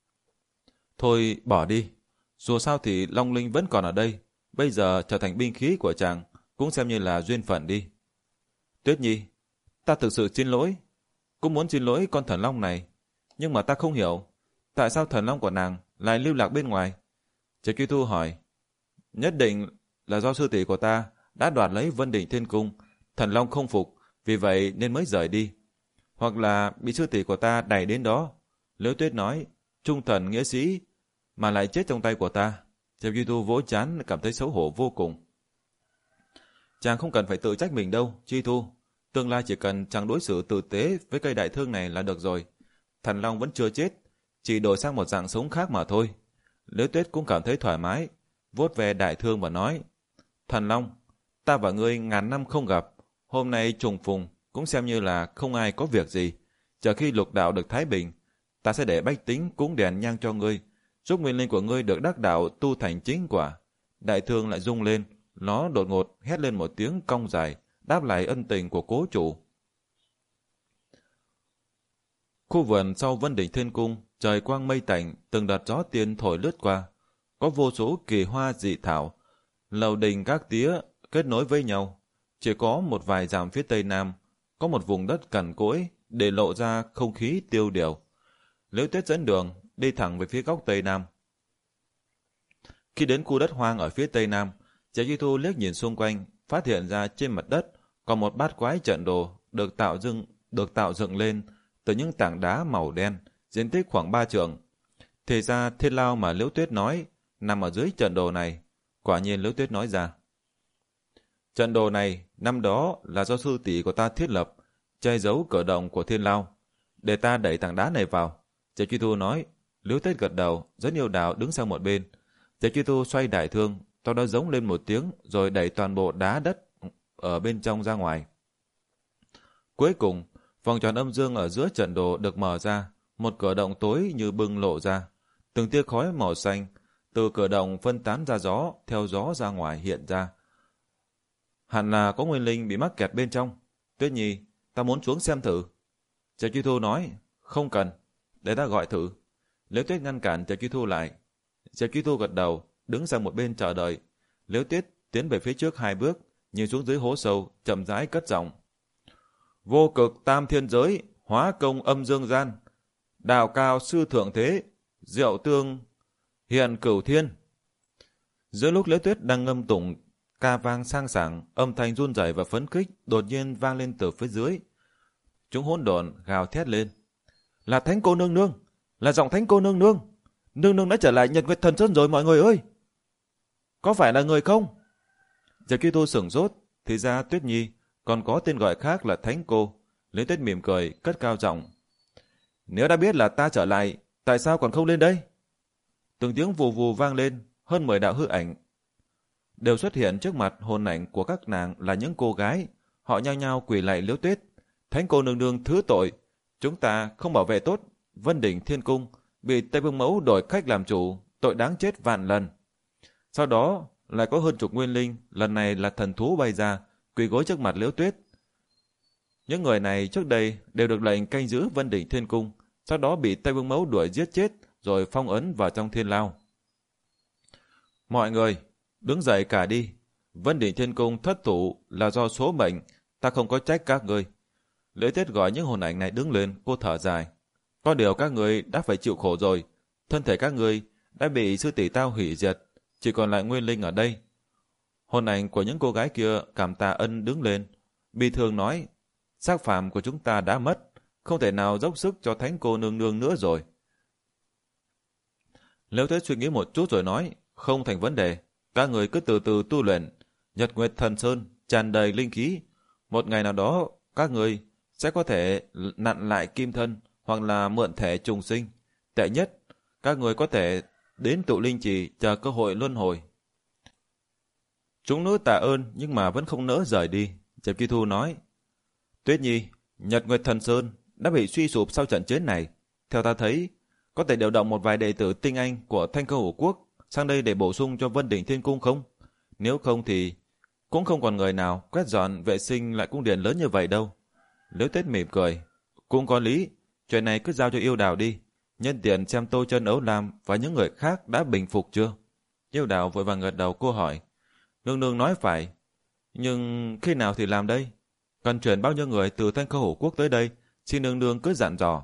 Thôi bỏ đi, dù sao thì Long Linh vẫn còn ở đây, bây giờ trở thành binh khí của chàng, cũng xem như là duyên phận đi. Tuyết Nhi, ta thực sự xin lỗi, cũng muốn xin lỗi con thần long này, nhưng mà ta không hiểu, tại sao thần long của nàng lại lưu lạc bên ngoài? Diệp Chi Tu hỏi. nhất định là do sư tỷ của ta đã đoạt lấy Vân Đỉnh Thiên Cung, Thần Long không phục, vì vậy nên mới rời đi. Hoặc là bị sư tỷ của ta đẩy đến đó. Liễu Tuyết nói, trung thần nghĩa sĩ mà lại chết trong tay của ta. Diệp Duy Thu vỗ trán cảm thấy xấu hổ vô cùng. Chàng không cần phải tự trách mình đâu, Duy Thu. Tương lai chỉ cần chàng đối xử tử tế với cây đại thương này là được rồi. Thần Long vẫn chưa chết, chỉ đổi sang một dạng sống khác mà thôi. Liễu Tuyết cũng cảm thấy thoải mái, vuốt về đại thương và nói, Thần Long, ta và ngươi ngàn năm không gặp, hôm nay trùng phùng cũng xem như là không ai có việc gì. Chờ khi lục đạo được thái bình, ta sẽ để bách tính cúng đèn nhang cho ngươi, giúp nguyên linh của ngươi được đắc đạo tu thành chính quả. Đại thương lại rung lên, nó đột ngột hét lên một tiếng cong dài, đáp lại ân tình của cố chủ. Khu vườn sau Vân Đỉnh Thiên Cung, trời quang mây tạnh, từng đợt gió tiên thổi lướt qua, có vô số kỳ hoa dị thảo, lầu đình các tía kết nối với nhau. Chỉ có một vài dặm phía tây nam, có một vùng đất cằn cỗi để lộ ra không khí tiêu điều. Liễu Tuyết dẫn đường đi thẳng về phía góc tây nam. Khi đến khu đất hoang ở phía tây nam, Diệp Duy Thu liếc nhìn xung quanh, phát hiện ra trên mặt đất có một bát quái trận đồ được tạo dựng được tạo dựng lên từ những tảng đá màu đen, diện tích khoảng ba trượng. Thì ra thiên lao mà Liễu Tuyết nói nằm ở dưới trận đồ này. Quả nhiên Liễu Tuyết nói ra. Trận đồ này năm đó là do sư tỷ của ta thiết lập, che giấu cửa động của thiên lao, để ta đẩy tảng đá này vào. Diệp Duy Thu nói. Liễu Tuyết gật đầu, rất nhiều đạo đứng sang một bên. Diệp Duy Thu xoay đại thương, sau đó giống lên một tiếng rồi đẩy toàn bộ đá đất ở bên trong ra ngoài. Cuối cùng, vòng tròn âm dương ở giữa trận đồ được mở ra, một cửa động tối như bưng lộ ra. Từng tia khói màu xanh từ cửa động phân tán ra gió, theo gió ra ngoài hiện ra. Hẳn là có nguyên linh bị mắc kẹt bên trong. Tuyết Nhi, ta muốn xuống xem thử. Diệp Duy Thu nói, không cần, để ta gọi thử. Liễu Tuyết ngăn cản Diệp Duy Thu lại. Diệp Duy Thu gật đầu, đứng sang một bên chờ đợi. Liễu Tuyết tiến về phía trước hai bước, nhìn xuống dưới hố sâu, chậm rãi cất giọng. Vô cực tam thiên giới, hóa công âm dương gian, đạo cao sư thượng thế, diệu tương hiện cửu thiên. Giữa lúc Liễu Tuyết đang ngâm tụng ca vang sang sảng, âm thanh run rẩy và phấn khích đột nhiên vang lên từ phía dưới. Chúng hỗn độn gào thét lên. Là Thánh cô nương nương, là giọng Thánh cô nương nương. Nương nương đã trở lại Nhật Nguyệt Thần Sơn rồi mọi người ơi. Có phải là người không? Diệp Duy Thu sửng sốt, thì ra Tuyết Nhi còn có tên gọi khác là Thánh cô. Liễu Tuyết mỉm cười, cất cao giọng. Nếu đã biết là ta trở lại, tại sao còn không lên đây? Từng tiếng vù vù vang lên, hơn mười đạo hư ảnh đều xuất hiện trước mặt. Hồn ảnh của các nàng là những cô gái, họ nhao nhao quỳ lạy Liễu Tuyết. Thánh cô nương nương thứ tội, chúng ta không bảo vệ tốt Vân Đỉnh Thiên Cung, bị Tây Vương Mẫu đổi khách làm chủ, tội đáng chết vạn lần. Sau đó lại có hơn chục nguyên linh, lần này là thần thú bay ra, quỳ gối trước mặt Liễu Tuyết. Những người này trước đây đều được lệnh canh giữ Vân Đỉnh Thiên Cung, sau đó bị Tây Vương Mẫu đuổi giết chết, rồi phong ấn vào trong thiên lao. Mọi người, đứng dậy cả đi. Vân Đỉnh Thiên Cung thất thủ là do số mệnh, ta không có trách các ngươi. Liễu Tuyết gọi những hồn ảnh này đứng lên, cô thở dài. Có điều các người đã phải chịu khổ rồi, thân thể các người đã bị sư tỷ tao hủy diệt, chỉ còn lại nguyên linh ở đây. Hồn ảnh của những cô gái kia cảm tạ ân đứng lên, bi thương nói, xác phàm của chúng ta đã mất, không thể nào dốc sức cho Thánh cô nương nương nữa rồi. Liễu Tuyết suy nghĩ một chút rồi nói, không thành vấn đề, các người cứ từ từ tu luyện. Nhật Nguyệt Thần Sơn tràn đầy linh khí, một ngày nào đó các người sẽ có thể nặn lại kim thân hoặc là mượn thể trùng sinh. Tệ nhất, các người có thể đến tụ linh trì chờ cơ hội luân hồi. Chúng nữ tạ ơn nhưng mà vẫn không nỡ rời đi. Diệp Duy Thu nói, Tuyết Nhi, Nhật Nguyệt Thần Sơn đã bị suy sụp sau trận chiến này. Theo ta thấy, có thể điều động một vài đệ tử tinh anh của Thanh Cơ Hổ Quốc sang đây để bổ sung cho Vân Đỉnh Thiên Cung không? Nếu không thì cũng không còn người nào quét dọn vệ sinh lại cung điện lớn như vậy đâu. Liễu Tuyết mỉm cười, cũng có lý, chuyện này cứ giao cho Yêu Đào đi, nhân tiện xem Tô Chân, Ấu Lam và những người khác đã bình phục chưa. Yêu Đào vội vàng gật đầu. Cô hỏi, nương nương nói phải, nhưng khi nào thì làm đây? Cần chuyển bao nhiêu người từ Thanh Cơ Hổ Quốc tới đây? Xin nương nương cứ dặn dò.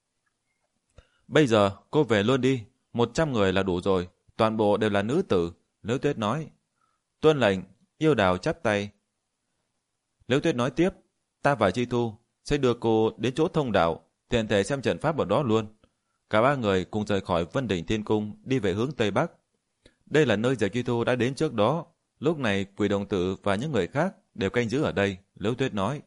Bây giờ cô về luôn đi, một trăm người là đủ rồi, toàn bộ đều là nữ tử, Liễu Tuyết nói. Tuân lệnh. Yêu Đào chắp tay. Liễu Tuyết nói tiếp, ta và Chi Thu sẽ đưa cô đến chỗ thông đạo, tiện thể xem trận pháp ở đó luôn. Cả ba người cùng rời khỏi Vân Đỉnh Thiên Cung đi về hướng Tây Bắc. Đây là nơi Diệp Chi Thu đã đến trước đó. Lúc này Quỷ Đồng Tử và những người khác đều canh giữ ở đây, Liễu Tuyết nói.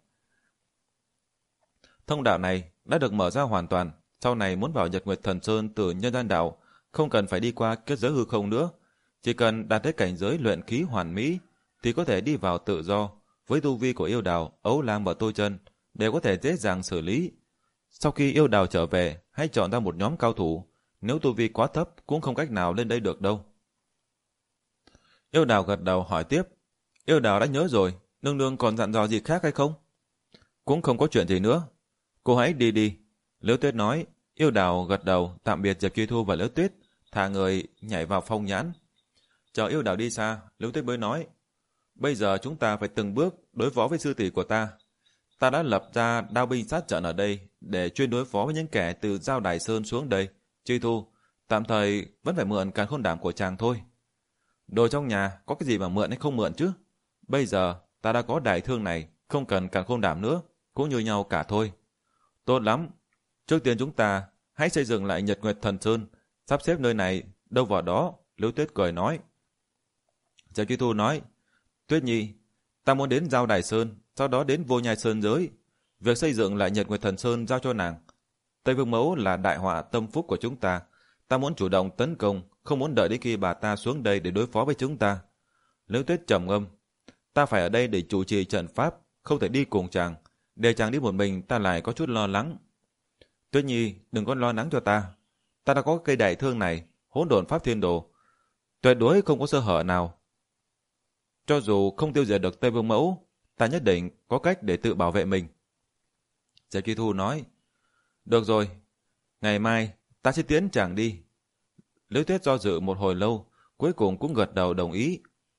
Thông đạo này đã được mở ra hoàn toàn, sau này muốn vào Nhật Nguyệt Thần Sơn từ Nhân Gian Đạo, không cần phải đi qua kết giới hư không nữa. Chỉ cần đạt tới cảnh giới luyện khí hoàn mỹ thì có thể đi vào tự do. Với tu vi của Yêu Đào, Ấu Lam và Tô Chân đều có thể dễ dàng xử lý. Sau khi Yêu Đào trở về, hãy chọn ra một nhóm cao thủ. Nếu tu vi quá thấp cũng không cách nào lên đây được đâu. Yêu Đào gật đầu hỏi tiếp. Yêu Đào đã nhớ rồi, nương nương còn dặn dò gì khác hay không? Cũng không có chuyện gì nữa. Cô hãy đi đi. Liễu Tuyết nói. Yêu Đào gật đầu tạm biệt Diệp Chi Thu và Liễu Tuyết, thả người nhảy vào phong nhãn. Chờ Yêu Đào đi xa, Liễu Tuyết mới nói. Bây giờ chúng ta phải từng bước đối phó với sư tỷ của ta. Ta đã lập ra đao binh sát trận ở đây để chuyên đối phó với những kẻ từ Giao Đài Sơn xuống đây. Chi Thu, tạm thời vẫn phải mượn càn khôn đảm của chàng thôi. Đồ trong nhà có cái gì mà mượn hay không mượn chứ? Bây giờ ta đã có đại thương này, không cần càn khôn đảm nữa, cũng như nhau cả thôi. Tốt lắm. Trước tiên chúng ta hãy xây dựng lại Nhật Nguyệt Thần Sơn, sắp xếp nơi này đâu vào đó, Liễu Tuyết cười nói. Diệp Chi Thu nói. Tuyết Nhi, ta muốn đến Giao Đài Sơn, sau đó đến Vô Nhai Sơn giới. Việc xây dựng lại Nhật Nguyệt Thần Sơn giao cho nàng. Tây Vương Mẫu là đại họa tâm phúc của chúng ta. Ta muốn chủ động tấn công, không muốn đợi đến khi bà ta xuống đây để đối phó với chúng ta. Liễu Tuyết trầm ngâm. Ta phải ở đây để chủ trì trận pháp, không thể đi cùng chàng. Để chàng đi một mình ta lại có chút lo lắng. Tuyết Nhi, đừng có lo lắng cho ta. Ta đã có cây đại thương này, Hỗn Độn Pháp Thiên Đồ. Tuyệt đối không có sơ hở nào. Cho dù không tiêu diệt được Tây Vương Mẫu, ta nhất định có cách để tự bảo vệ mình. Diệp Chi Thu nói. Được rồi, ngày mai ta sẽ tiến chàng đi. Liễu Tuyết do dự một hồi lâu, cuối cùng cũng gật đầu đồng ý.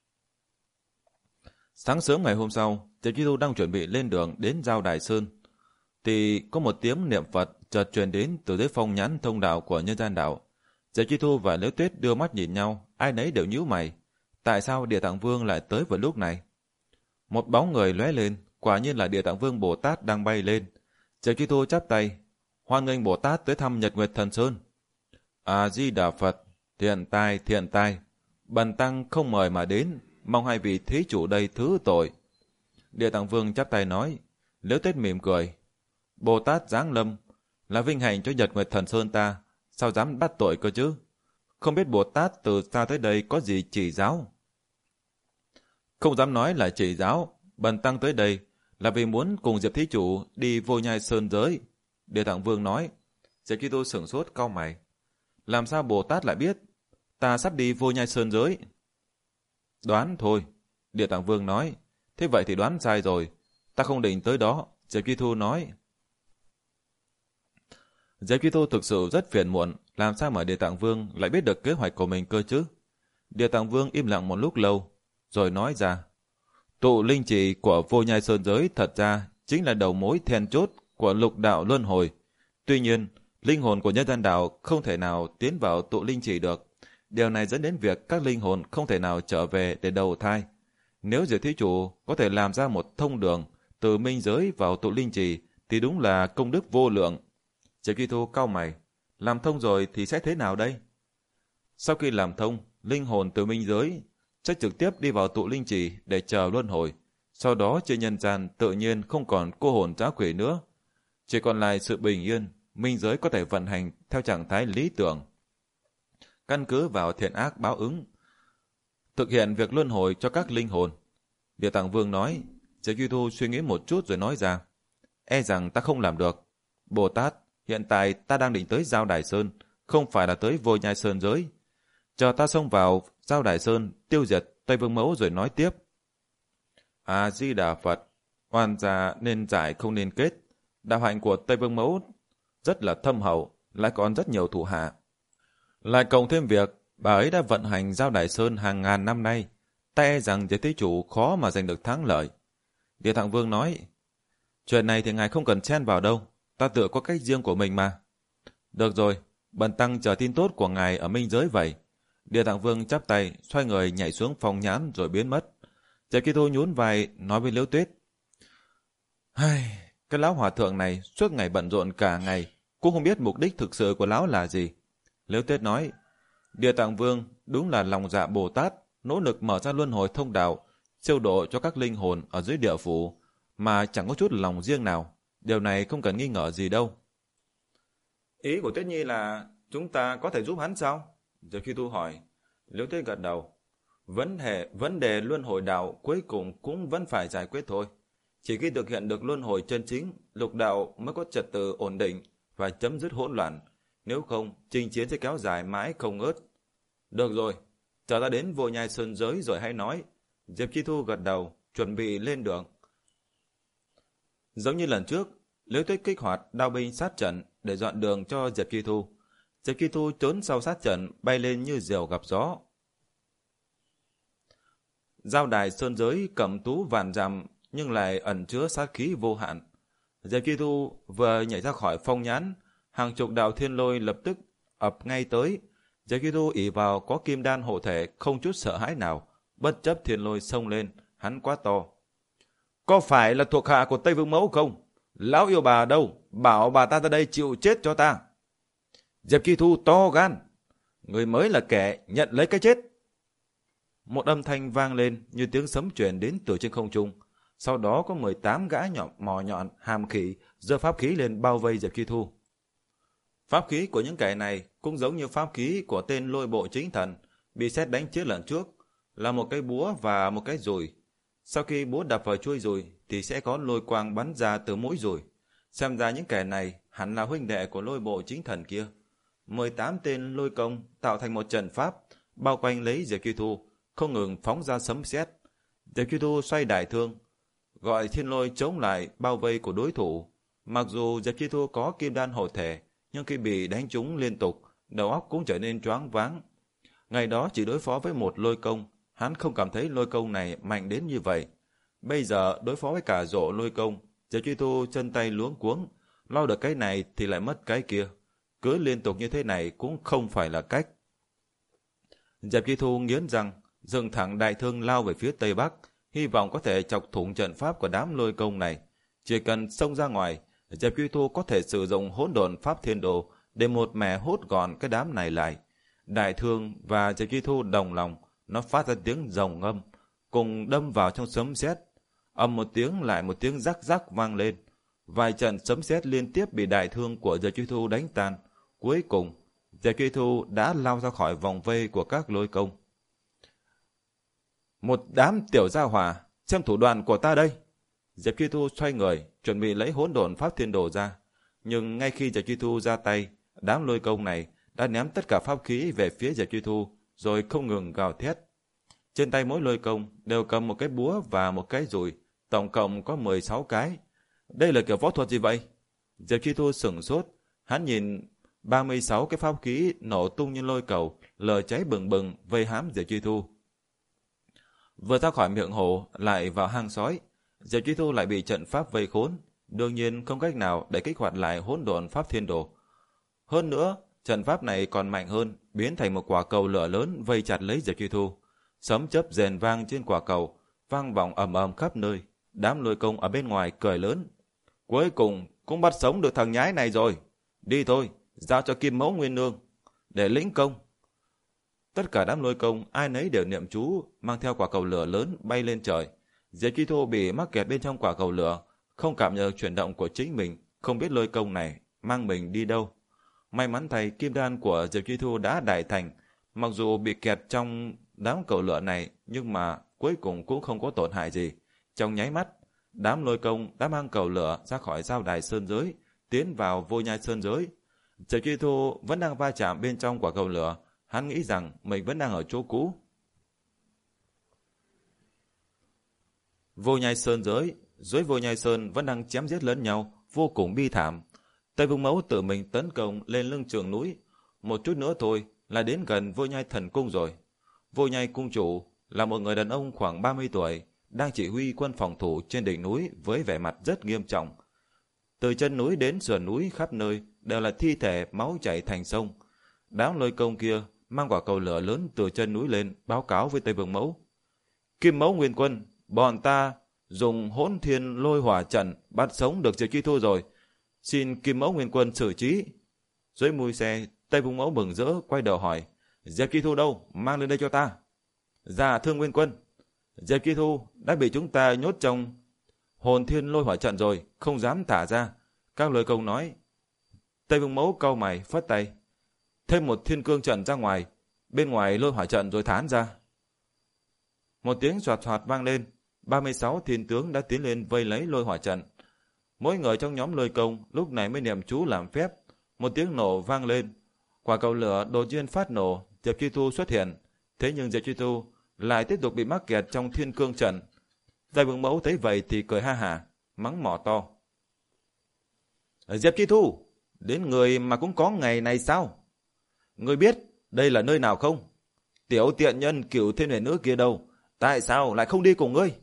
Sáng sớm ngày hôm sau, Diệp Chi Thu đang chuẩn bị lên đường đến Giao Đài Sơn, thì có một tiếng niệm Phật chợt truyền đến từ dưới phong nhãn thông đạo của Nhân Gian Đạo. Diệp Chi Thu và Liễu Tuyết đưa mắt nhìn nhau, ai nấy đều nhíu mày. Tại sao Địa Tạng Vương lại tới vào lúc này? Một bóng người lóe lên, quả nhiên là Địa Tạng Vương Bồ Tát đang bay lên. Diệp Chi Thu chắp tay, hoan nghênh Bồ Tát tới thăm Nhật Nguyệt Thần Sơn. A Di Đà Phật, thiện tai thiện tai, bần tăng không mời mà đến, mong hai vị thí chủ đây thứ tội. Địa Tạng Vương chắp tay nói. Liễu Tuyết mỉm cười. Bồ Tát giáng lâm là vinh hạnh cho Nhật Nguyệt Thần Sơn ta, sao dám bắt tội cơ chứ? Không biết Bồ Tát từ xa tới đây có gì chỉ giáo? Không dám nói là chỉ giáo, bần tăng tới đây là vì muốn cùng Diệp thí chủ đi Vô Nhai Sơn giới. Địa Tạng Vương nói. Diệp Chi Thu sửng sốt cau mày. Làm sao Bồ Tát lại biết ta sắp đi Vô Nhai Sơn giới? Đoán thôi, Địa Tạng Vương nói. Thế vậy thì đoán sai rồi, ta không định tới đó, Diệp Chi Thu nói. Diệp Chi Thu thực sự rất phiền muộn, làm sao mà Địa Tạng Vương lại biết được kế hoạch của mình cơ chứ? Địa Tạng Vương im lặng một lúc lâu, rồi nói ra. Tụ linh chỉ của Vô Nhai Sơn giới thật ra chính là đầu mối then chốt của lục đạo luân hồi. Tuy nhiên, linh hồn của Nhân Gian Đạo không thể nào tiến vào tụ linh chỉ được. Điều này dẫn đến việc các linh hồn không thể nào trở về để đầu thai. Nếu Diệp thí chủ có thể làm ra một thông đường từ minh giới vào tụ linh trì thì đúng là công đức vô lượng. Diệp Chi Thu cau mày. Làm thông rồi thì sẽ thế nào đây? Sau khi làm thông, linh hồn từ minh giới sẽ trực tiếp đi vào tụ linh trì để chờ luân hồi. Sau đó trên nhân gian tự nhiên không còn cô hồn dã quỷ nữa. Chỉ còn lại sự bình yên, minh giới có thể vận hành theo trạng thái lý tưởng. Căn cứ vào thiện ác báo ứng, thực hiện việc luân hồi cho các linh hồn. Địa Tạng Vương nói. Diệp Chi Thu suy nghĩ một chút rồi nói ra. E rằng ta không làm được. Bồ Tát, hiện tại ta đang định tới Giao Đài Sơn, không phải là tới Vô Nhai Sơn giới. Chờ ta xông vào Giao Đài Sơn, tiêu diệt Tây Vương Mẫu rồi nói tiếp. A Di Đà Phật, oan gia nên giải không nên kết. Đạo hạnh của Tây Vương Mẫu rất là thâm hậu, lại còn rất nhiều thủ hạ. Lại cộng thêm việc bà ấy đã vận hành Giao Đài Sơn hàng ngàn năm nay, ta e rằng Diệp thí chủ khó mà giành được thắng lợi. Địa Tạng Vương nói. Chuyện này thì ngài không cần chen vào đâu, ta tự có cách riêng của mình mà. Được rồi, bần tăng chờ tin tốt của ngài ở minh giới vậy. Địa Tạng Vương chắp tay, xoay người nhảy xuống phong nhãn rồi biến mất. Diệp Chi Thu nhún vai nói với Liễu Tuyết: Hai, cái lão hòa thượng này suốt ngày bận rộn cả ngày, cũng không biết mục đích thực sự của lão là gì. Liễu Tuyết nói: Địa Tạng Vương đúng là lòng dạ Bồ Tát, nỗ lực mở ra luân hồi thông đạo, siêu độ cho các linh hồn ở dưới địa phủ, mà chẳng có chút lòng riêng nào. Điều này không cần nghi ngờ gì đâu. Ý của Tuyết Nhi là chúng ta có thể giúp hắn sao? Diệp Chi Thu hỏi. Liễu Tuyết gật đầu. Vấn đề, vấn đề luân hồi đạo cuối cùng cũng vẫn phải giải quyết thôi. Chỉ khi thực hiện được luân hồi chân chính, lục đạo mới có trật tự ổn định và chấm dứt hỗn loạn. Nếu không, chinh chiến sẽ kéo dài mãi không ngớt. Được rồi, chờ ta đến Vô Nhai Sơn giới rồi hãy nói. Diệp Chi Thu gật đầu, chuẩn bị lên đường. Giống như lần trước, Liễu Tuyết kích hoạt đao binh sát trận để dọn đường cho Diệp Chi Thu. Diệp Chi Thu trốn sau sát trận, bay lên như diều gặp gió. Giao đài sơn giới cẩm tú vạn dặm nhưng lại ẩn chứa sát khí vô hạn. Diệp Chi Thu vừa nhảy ra khỏi phong nhãn, hàng chục đạo thiên lôi lập tức ập ngay tới. Diệp Chi Thu ỷ vào có kim đan hộ thể, không chút sợ hãi nào, bất chấp thiên lôi xông lên, hắn quá to. Có phải là thuộc hạ của Tây Vương Mẫu không? Lão yêu bà đâu? Bảo bà ta ra đây chịu chết cho ta. Diệp Chi Thu to gan. Người mới là kẻ nhận lấy cái chết. Một âm thanh vang lên như tiếng sấm truyền đến từ trên không trung. Sau đó có mười tám gã nhọn mò nhọn hàm khỉ giơ pháp khí lên bao vây Diệp Chi Thu. Pháp khí của những kẻ này cũng giống như pháp khí của tên lôi bộ chính thần bị sét đánh chết lần trước, là một cái búa và một cái dùi. Sau khi búa đập vào chuôi dùi thì sẽ có lôi quang bắn ra từ mũi dùi. Xem ra những kẻ này hẳn là huynh đệ của lôi bộ chính thần kia. mười tám tên lôi công tạo thành một trận pháp bao quanh lấy Diệp Chi Thu, không ngừng phóng ra sấm sét. Diệp Chi Thu xoay đại thương, gọi thiên lôi chống lại bao vây của đối thủ. Mặc dù Diệp Chi Thu có kim đan hộ thể, nhưng khi bị đánh trúng liên tục, đầu óc cũng trở nên choáng váng. Ngày đó chỉ đối phó với một lôi công, hắn không cảm thấy lôi công này mạnh đến như vậy. Bây giờ đối phó với cả rộ lôi công, Diệp Chi Thu chân tay luống cuống, lo được cái này thì lại mất cái kia. Cứ liên tục như thế này cũng không phải là cách. Diệp Chi Thu nghiến răng, dựng thẳng đại thương lao về phía tây bắc, hy vọng có thể chọc thủng trận pháp của đám lôi công này. Chỉ cần xông ra ngoài, Diệp Chi Thu có thể sử dụng hỗn độn pháp thiên đồ để một mẻ hút gọn cái đám này lại. Đại thương và Diệp Chi Thu đồng lòng, nó phát ra tiếng rồng ngâm, cùng đâm vào trong sấm sét. Ầm một tiếng lại một tiếng rắc rắc vang lên. Vài trận sấm sét liên tiếp bị đại thương của Diệp Chi Thu đánh tan. Cuối cùng, Diệp Chi Thu đã lao ra khỏi vòng vây của các lôi công. Một đám tiểu gia hỏa, xem thủ đoạn của ta đây. Diệp Chi Thu xoay người, chuẩn bị lấy hỗn độn pháp thiên đồ ra. Nhưng ngay khi Diệp Chi Thu ra tay, đám lôi công này đã ném tất cả pháp khí về phía Diệp Chi Thu, rồi không ngừng gào thét. Trên tay mỗi lôi công đều cầm một cái búa và một cái dùi, tổng cộng có mười sáu cái. Đây là kiểu võ thuật gì vậy? Diệp Chi Thu sửng sốt, hắn nhìn ba mươi sáu cái pháp khí nổ tung như lôi cầu, lửa cháy bừng bừng vây hãm Diệp Chi Thu. Vừa ra khỏi miệng hổ lại vào hang sói, Diệp Chi Thu lại bị trận pháp vây khốn, đương nhiên không cách nào để kích hoạt lại hỗn độn pháp thiên đồ. Hơn nữa, trận pháp này còn mạnh hơn, biến thành một quả cầu lửa lớn vây chặt lấy Diệp Chi Thu. Sấm chớp rền vang trên quả cầu, vang vọng ầm ầm khắp nơi. Đám lôi công ở bên ngoài cười lớn. Cuối cùng cũng bắt sống được thằng nhái này rồi. Đi thôi, giao cho Kim Mẫu Nguyên Nương để lĩnh công. Tất cả đám lôi công ai nấy đều niệm chú, mang theo quả cầu lửa lớn bay lên trời. Diệp Chi Thu bị mắc kẹt bên trong quả cầu lửa, không cảm nhận chuyển động của chính mình, không biết lôi công này mang mình đi đâu. May mắn thay kim đan của Diệp Chi Thu đã đại thành, mặc dù bị kẹt trong đám cầu lửa này nhưng mà cuối cùng cũng không có tổn hại gì. Trong nháy mắt, đám lôi công đã mang cầu lửa ra khỏi giao đài sơn giới, tiến vào Vô Nhai Sơn giới. Diệp Chi Thu vẫn đang va chạm bên trong quả cầu lửa, hắn nghĩ rằng mình vẫn đang ở chỗ cũ. Vô Nhai Sơn giới, dưới Vô Nhai Sơn vẫn đang chém giết lẫn nhau, vô cùng bi thảm. Tây Vương Mẫu tự mình tấn công lên lưng chừng núi, một chút nữa thôi là đến gần Vô Nhai Thần Cung rồi. Vô Nhai Cung chủ là một người đàn ông khoảng ba mươi tuổi, đang chỉ huy quân phòng thủ trên đỉnh núi với vẻ mặt rất nghiêm trọng. Từ chân núi đến sườn núi khắp nơi đều là thi thể máu chảy thành sông. Đám lôi công kia mang quả cầu lửa lớn từ chân núi lên, báo cáo với Tây Vương Mẫu. Kim Mẫu Nguyên Quân, bọn ta dùng hỗn thiên lôi hỏa trận bắt sống được Diệp Chi Thu rồi. Xin Kim Mẫu Nguyên Quân xử trí. Dưới mui xe, Tây Vương Mẫu mừng rỡ quay đầu hỏi, Diệp Chi Thu đâu, mang lên đây cho ta. Dạ thưa Nguyên Quân, Diệp Chi Thu đã bị chúng ta nhốt trong hồn thiên lôi hỏa trận rồi, không dám thả ra. Các lôi công nói. Tây Vương Mẫu cau mày phất tay, thêm một thiên cương trận ra ngoài, bên ngoài lôi hỏa trận rồi thán ra. Một tiếng soạt soạt vang lên, ba mươi sáu thiên tướng đã tiến lên vây lấy lôi hỏa trận. Mỗi người trong nhóm lôi công lúc này mới niệm chú làm phép, một tiếng nổ vang lên, quả cầu lửa đột nhiên phát nổ, Diệp Chi Thu xuất hiện. Thế nhưng Diệp Chi Thu lại tiếp tục bị mắc kẹt trong thiên cương trận. Tây Vương Mẫu thấy vậy thì cười ha hả, mắng mỏ to. Diệp Chi Thu, đến người mà cũng có ngày này sao? Ngươi biết đây là nơi nào không? Tiểu tiện nhân Cửu Thiên Huyền Nữ kia đâu? Tại sao lại không đi cùng ngươi?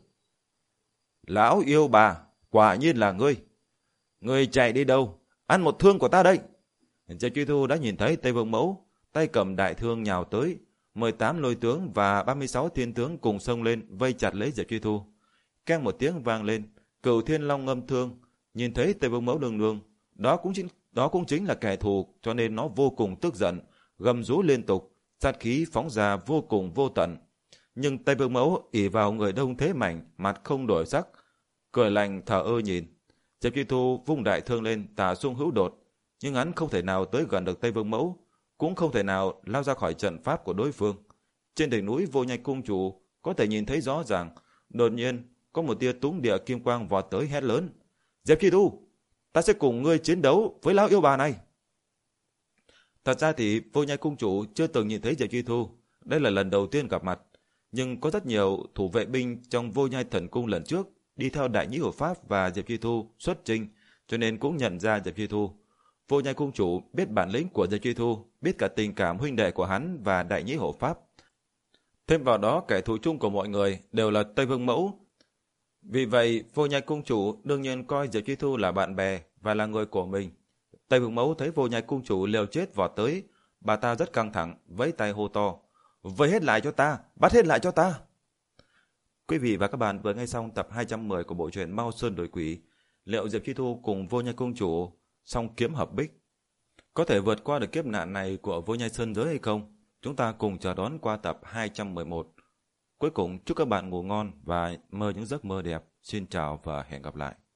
Lão yêu bà, quả nhiên là ngươi. Ngươi chạy đi đâu? Ăn một thương của ta đây. Diệp Chi Thu đã nhìn thấy Tây Vương Mẫu, tay cầm đại thương nhào tới. mười tám lôi tướng và ba mươi sáu thiên tướng cùng xông lên vây chặt lấy Diệp Chi Thu. Keng một tiếng vang lên, Cửu Thiên Long ngâm thương, nhìn thấy Tây Vương Mẫu nương nương, đó cũng chính đó cũng chính là kẻ thù, cho nên nó vô cùng tức giận, gầm rú liên tục, sát khí phóng ra vô cùng vô tận. Nhưng Tây Vương Mẫu ỷ vào người đông thế mạnh, mặt không đổi sắc, cười lạnh thờ ơ nhìn. Diệp Chi Thu vung đại thương lên, tả xung hữu đột, nhưng hắn không thể nào tới gần được Tây Vương Mẫu, cũng không thể nào lao ra khỏi trận pháp của đối phương. Trên đỉnh núi Vô Nhai Cung Chủ có thể nhìn thấy rõ ràng, đột nhiên có một tia túng địa kim quang vọt tới hét lớn, Diệp Chi Thu, ta sẽ cùng ngươi chiến đấu với lão yêu bà này. Thật ra thì Vô Nhai Cung Chủ chưa từng nhìn thấy Diệp Chi Thu, đây là lần đầu tiên gặp mặt. Nhưng có rất nhiều thủ vệ binh trong Vô Nhai Thần Cung lần trước đi theo Đại Nhĩ Hộ Pháp và Diệp Chi Thu xuất chinh, cho nên cũng nhận ra Diệp Chi Thu. Vô Nhai Cung Chủ biết bản lĩnh của Diệp Chi Thu, biết cả tình cảm huynh đệ của hắn và Đại Nhĩ Hộ Pháp. Thêm vào đó, kẻ thù chung của mọi người đều là Tây Vương Mẫu. Vì vậy, Vô Nhai Cung Chủ đương nhiên coi Diệp Chi Thu là bạn bè và là người của mình. Tây Vương Mẫu thấy Vô Nhai Cung Chủ liều chết vọt tới, bà ta rất căng thẳng, vẫy tay hô to, vây hết lại cho ta, bắt hết lại cho ta. Quý vị và các bạn vừa nghe xong tập hai trăm mười của bộ truyện Mao Sơn Đổi Quỷ. Liệu Diệp Chi Thu cùng Vô Nhai Cung Chủ song kiếm hợp bích có thể vượt qua được kiếp nạn này của Vô Nhai Sơn Giới hay không? Chúng ta cùng chờ đón qua tập hai trăm mười một. Cuối cùng chúc các bạn ngủ ngon và mơ những giấc mơ đẹp. Xin chào và hẹn gặp lại.